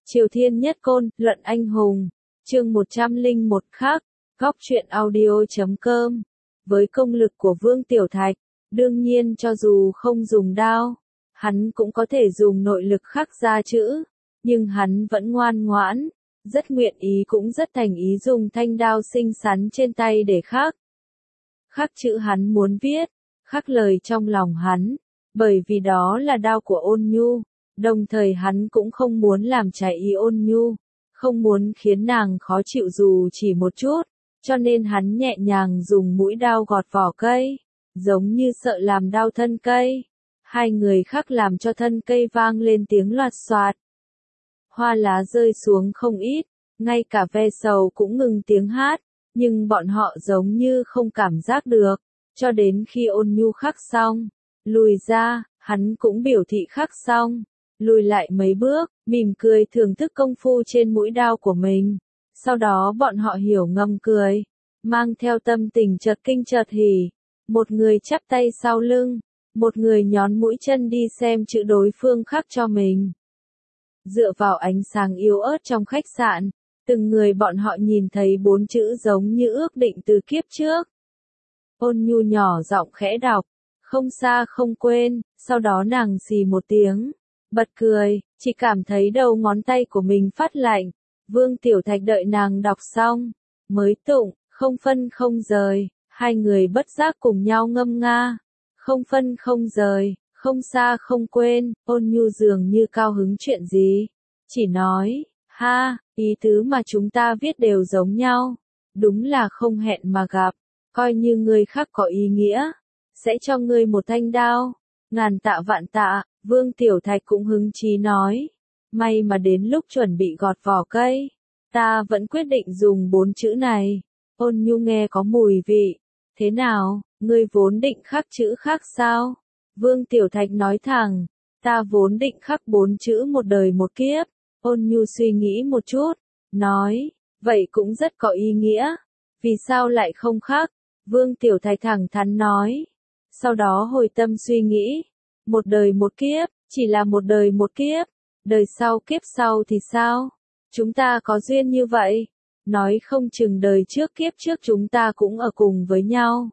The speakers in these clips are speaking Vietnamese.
Triều Thiên Nhất Côn, Luận Anh Hùng, chương 101 khác, góc truyện audio.com. Với công lực của Vương Tiểu Thạch, đương nhiên cho dù không dùng đao, hắn cũng có thể dùng nội lực khắc ra chữ, nhưng hắn vẫn ngoan ngoãn, rất nguyện ý cũng rất thành ý dùng thanh đao xinh xắn trên tay để khắc. Khắc chữ hắn muốn viết, khắc lời trong lòng hắn, bởi vì đó là đao của Ôn Nhu. Đồng thời hắn cũng không muốn làm trái ý Ôn Nhu, không muốn khiến nàng khó chịu dù chỉ một chút, cho nên hắn nhẹ nhàng dùng mũi đao gọt vỏ cây, giống như sợ làm đau thân cây. Hai người khắc làm cho thân cây vang lên tiếng loạt xoạt. Hoa lá rơi xuống không ít, ngay cả ve sầu cũng ngừng tiếng hát, nhưng bọn họ giống như không cảm giác được, cho đến khi Ôn Nhu khắc xong, lùi ra, hắn cũng biểu thị khắc xong. Lùi lại mấy bước, mỉm cười thưởng thức công phu trên mũi đao của mình. Sau đó bọn họ hiểu ngầm cười, mang theo tâm tình chợt kinh chợt hỉ. Một người chắp tay sau lưng, một người nhón mũi chân đi xem chữ đối phương khắc cho mình. Dựa vào ánh sáng yếu ớt trong khách sạn, từng người bọn họ nhìn thấy 4 chữ giống như ước định từ kiếp trước. Ôn Nhu nhỏ giọng khẽ đọc, không xa không quên, sau đó nàng xì một tiếng. Bật cười, chỉ cảm thấy đầu ngón tay của mình phát lạnh. Vương Tiểu Thạch đợi nàng đọc xong, mới tụng, không phân không rời, hai người bất giác cùng nhau ngâm nga. Không phân không rời, không xa không quên, Ôn Nhu dường như cao hứng chuyện gì. Chỉ nói, ha, ý tứ mà chúng ta viết đều giống nhau. Đúng là không hẹn mà gặp, coi như người khác có ý nghĩa, sẽ cho ngươi một thanh đao. Ngàn tạ vạn tạ. Vương Tiểu Thạch cũng hứng chí nói, may mà đến lúc chuẩn bị gọt vỏ cây, ta vẫn quyết định dùng 4 chữ này. Ôn Nhu nghe có mùi vị, thế nào, ngươi vốn định khắc chữ khác sao? Vương Tiểu Thạch nói thẳng, ta vốn định khắc 4 chữ một đời một kiếp. Ôn Nhu suy nghĩ một chút, nói, vậy cũng rất có ý nghĩa, vì sao lại không khắc? Vương Tiểu Thạch thẳng thắn nói, sau đó hồi tâm suy nghĩ. Một đời một kiếp, chỉ là một đời một kiếp, đời sau kiếp sau thì sao? Chúng ta có duyên như vậy, nói không chừng đời trước kiếp trước chúng ta cũng ở cùng với nhau.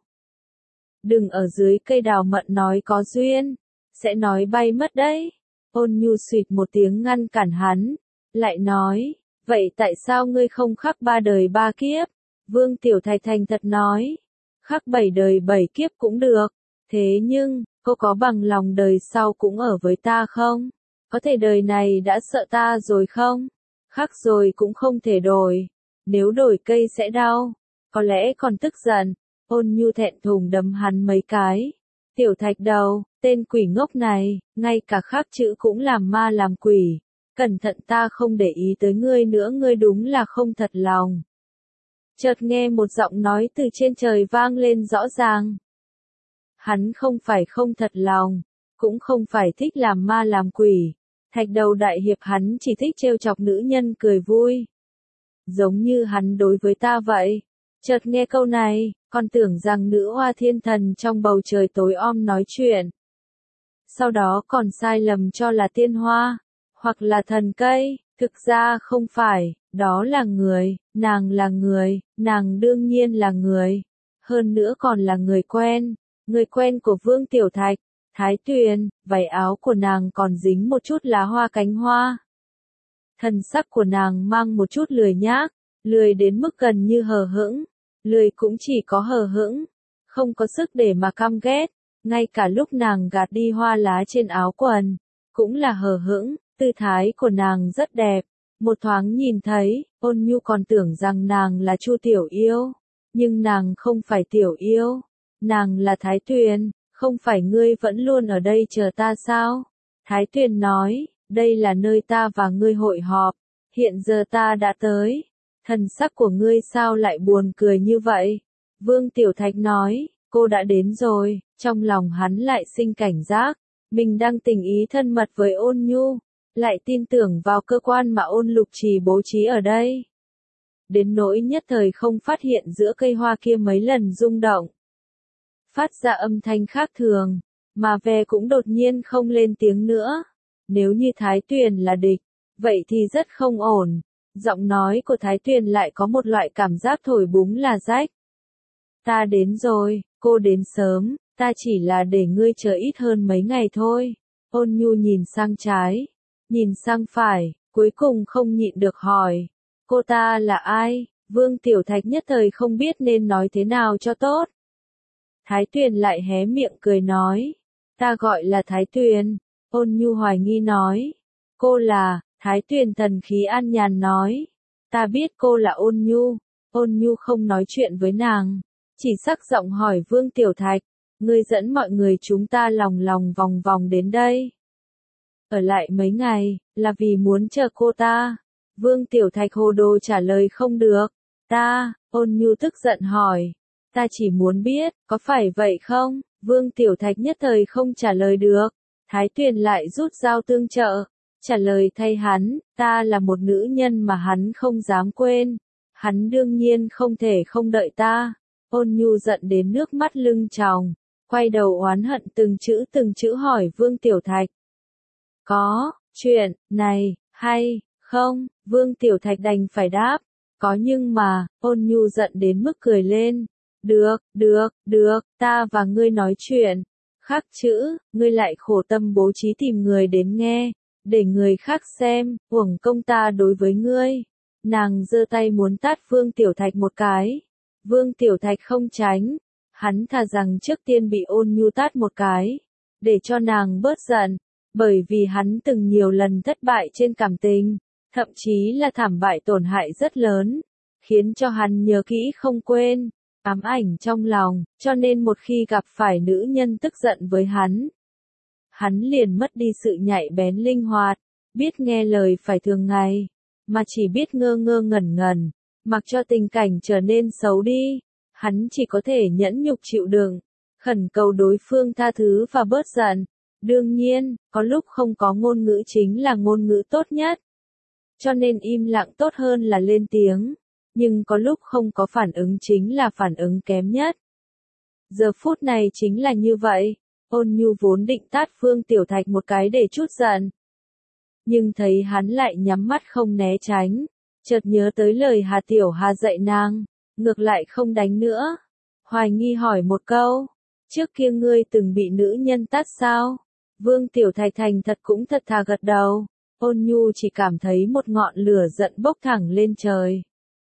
Đừng ở dưới cây đào mận nói có duyên, sẽ nói bay mất đấy. Ôn Nhu xụt một tiếng ngăn cản hắn, lại nói, vậy tại sao ngươi không khắc 3 đời 3 kiếp? Vương Tiểu Thạch thành thật nói, khắc 7 đời 7 kiếp cũng được, thế nhưng, cô có bằng lòng đời sau cũng ở với ta không? Có thể đời này đã sợ ta rồi không? Khắc rồi cũng không thể đổi. Nếu đổi cây sẽ đau. Có lẽ còn tức giận. Ôn Nhu thẹn thùng đấm hắn mấy cái. Tiểu Thạch đầu, tên quỷ ngốc này, ngay cả khắc chữ cũng làm ma làm quỷ. Cẩn thận ta không để ý tới ngươi nữa, ngươi đúng là không thật lòng. Chợt nghe một giọng nói từ trên trời vang lên rõ ràng. Hắn không phải không thật lòng, cũng không phải thích làm ma làm quỷ. Thạch đầu đại hiệp hắn chỉ thích trêu chọc nữ nhân cười vui. Giống như hắn đối với ta vậy. Chợt nghe câu này, còn tưởng rằng nữ hoa thiên thần trong bầu trời tối om nói chuyện. Sau đó còn sai lầm cho là tiên hoa, hoặc là thần cây, thực ra không phải, đó là người, nàng đương nhiên là người. Hơn nữa còn là người quen. Người quen của Vương Tiểu Thạch, Thái Tuyền, váy áo của nàng còn dính một chút lá hoa cánh hoa. Thần sắc của nàng mang một chút lười nhác, lười đến mức gần như hờ hững, lười cũng chỉ có hờ hững, không có sức để mà căm ghét, ngay cả lúc nàng gạt đi hoa lá trên áo quần, cũng là hờ hững, tư thái của nàng rất đẹp, một thoáng nhìn thấy, Ôn Nhu còn tưởng rằng nàng là Chu Tiểu Yêu, nhưng nàng không phải Tiểu Yêu. Nàng là Thái Tuyền, không phải ngươi vẫn luôn ở đây chờ ta sao? Thái Tuyền nói, đây là nơi ta và ngươi hội họp, hiện giờ ta đã tới. Thần sắc của ngươi sao lại buồn cười như vậy? Vương Tiểu Thạch nói, cô đã đến rồi, trong lòng hắn lại sinh cảnh giác, mình đang tình ý thân mật với Ôn Nhu, lại tin tưởng vào cơ quan mà Ôn Lục Trì bố trí ở đây. Đến nỗi nhất thời không phát hiện giữa cây hoa kia mấy lần rung động. Phát ra âm thanh khác thường, mà ve cũng đột nhiên không lên tiếng nữa. Nếu như Thái Tuyền là địch, vậy thì rất không ổn. Giọng nói của Thái Tuyền lại có một loại cảm giác thổi búng là rách. Ta đến rồi, cô đến sớm, ta chỉ là để ngươi chờ ít hơn mấy ngày thôi. Ôn Nhu nhìn sang trái, nhìn sang phải, cuối cùng không nhịn được hỏi. Cô ta là ai? Vương Tiểu Thạch nhất thời không biết nên nói thế nào cho tốt. Thái Tuyền lại hé miệng cười nói. Ta gọi là Thái Tuyền. Ôn Nhu hoài nghi nói. Cô là, Thái Tuyền thần khí an nhàn nói. Ta biết cô là Ôn Nhu. Ôn Nhu không nói chuyện với nàng, chỉ sắc giọng hỏi Vương Tiểu Thạch. Ngươi dẫn mọi người chúng ta lòng lòng vòng vòng đến đây. Ở lại mấy ngày, là vì muốn chờ cô ta. Vương Tiểu Thạch hồ đồ trả lời không được. Ta, Ôn Nhu tức giận hỏi. Ta chỉ muốn biết, có phải vậy không? Vương Tiểu Thạch nhất thời không trả lời được. Thái Tuyền lại rút dao tương trợ, trả lời thay hắn, ta là một nữ nhân mà hắn không dám quên. Hắn đương nhiên không thể không đợi ta. Ôn Nhu giận đến nước mắt lưng tròng, quay đầu oán hận từng chữ hỏi Vương Tiểu Thạch. Có, chuyện này, hay, không? Vương Tiểu Thạch đành phải đáp. Có nhưng mà, Ôn Nhu giận đến mức cười lên. Được, ta và ngươi nói chuyện. Khắc chữ, ngươi lại khổ tâm bố trí tìm người đến nghe, để người khác xem, uổng công ta đối với ngươi. Nàng giơ tay muốn tát Vương Tiểu Thạch một cái. Vương Tiểu Thạch không tránh, hắn thà rằng trước tiên bị Ôn Nhu tát một cái, để cho nàng bớt giận, bởi vì hắn từng nhiều lần thất bại trên cảm tình, thậm chí là thảm bại tổn hại rất lớn, khiến cho hắn nhớ kỹ không quên, ám ảnh trong lòng, cho nên một khi gặp phải nữ nhân tức giận với hắn liền mất đi sự nhạy bén linh hoạt, biết nghe lời phải thường ngày, mà chỉ biết ngơ ngơ ngẩn ngẩn, mặc cho tình cảnh trở nên xấu đi, hắn chỉ có thể nhẫn nhục chịu đựng, khẩn cầu đối phương tha thứ và bớt giận. Đương nhiên, có lúc không có ngôn ngữ chính là ngôn ngữ tốt nhất. Cho nên im lặng tốt hơn là lên tiếng. Nhưng có lúc không có phản ứng chính là phản ứng kém nhất. Giờ phút này chính là như vậy. Ôn Nhu vốn định tát Vương Tiểu Thạch một cái để trút giận. Nhưng thấy hắn lại nhắm mắt không né tránh. Chợt nhớ tới lời Hà Tiểu Hà dạy nàng. Ngược lại không đánh nữa. Hoài nghi hỏi một câu. Trước kia ngươi từng bị nữ nhân tát sao? Vương Tiểu Thạch thành thật cũng thật thà gật đầu. Ôn Nhu chỉ cảm thấy một ngọn lửa giận bốc thẳng lên trời.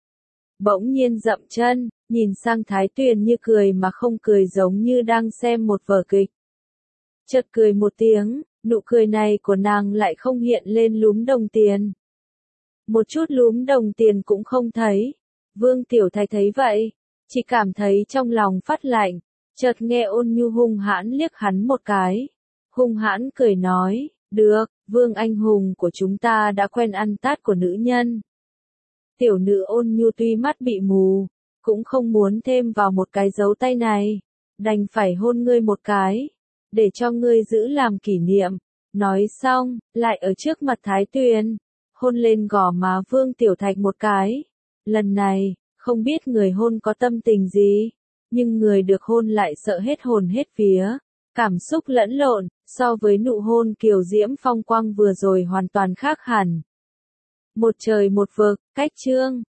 Bỗng nhiên dậm chân, nhìn sang Thái Tuyền như cười mà không cười giống như đang xem một vở kịch. Chợt cười một tiếng, nụ cười này của nàng lại không hiện lên lúm đồng tiền. Một chút lúm đồng tiền cũng không thấy. Vương Tiểu Thạch thấy vậy, chỉ cảm thấy trong lòng phát lạnh, chợt nghe Ôn Nhu hung hãn liếc hắn một cái. Hung hãn cười nói, được, Vương anh hùng của chúng ta đã quen ăn tát của nữ nhân. Tiểu nữ Ôn Nhu tuy mắt bị mù, cũng không muốn thêm vào một cái dấu tay này, đành phải hôn ngươi một cái, để cho ngươi giữ làm kỷ niệm. Nói xong, lại ở trước mặt Thái Tuyền, hôn lên gò má Vương Tiểu Thạch một cái. Lần này, không biết người hôn có tâm tình gì, nhưng người được hôn lại sợ hết hồn hết vía, cảm xúc lẫn lộn, so với nụ hôn kiều diễm phong quang vừa rồi hoàn toàn khác hẳn. Một trời một vực, cách chương.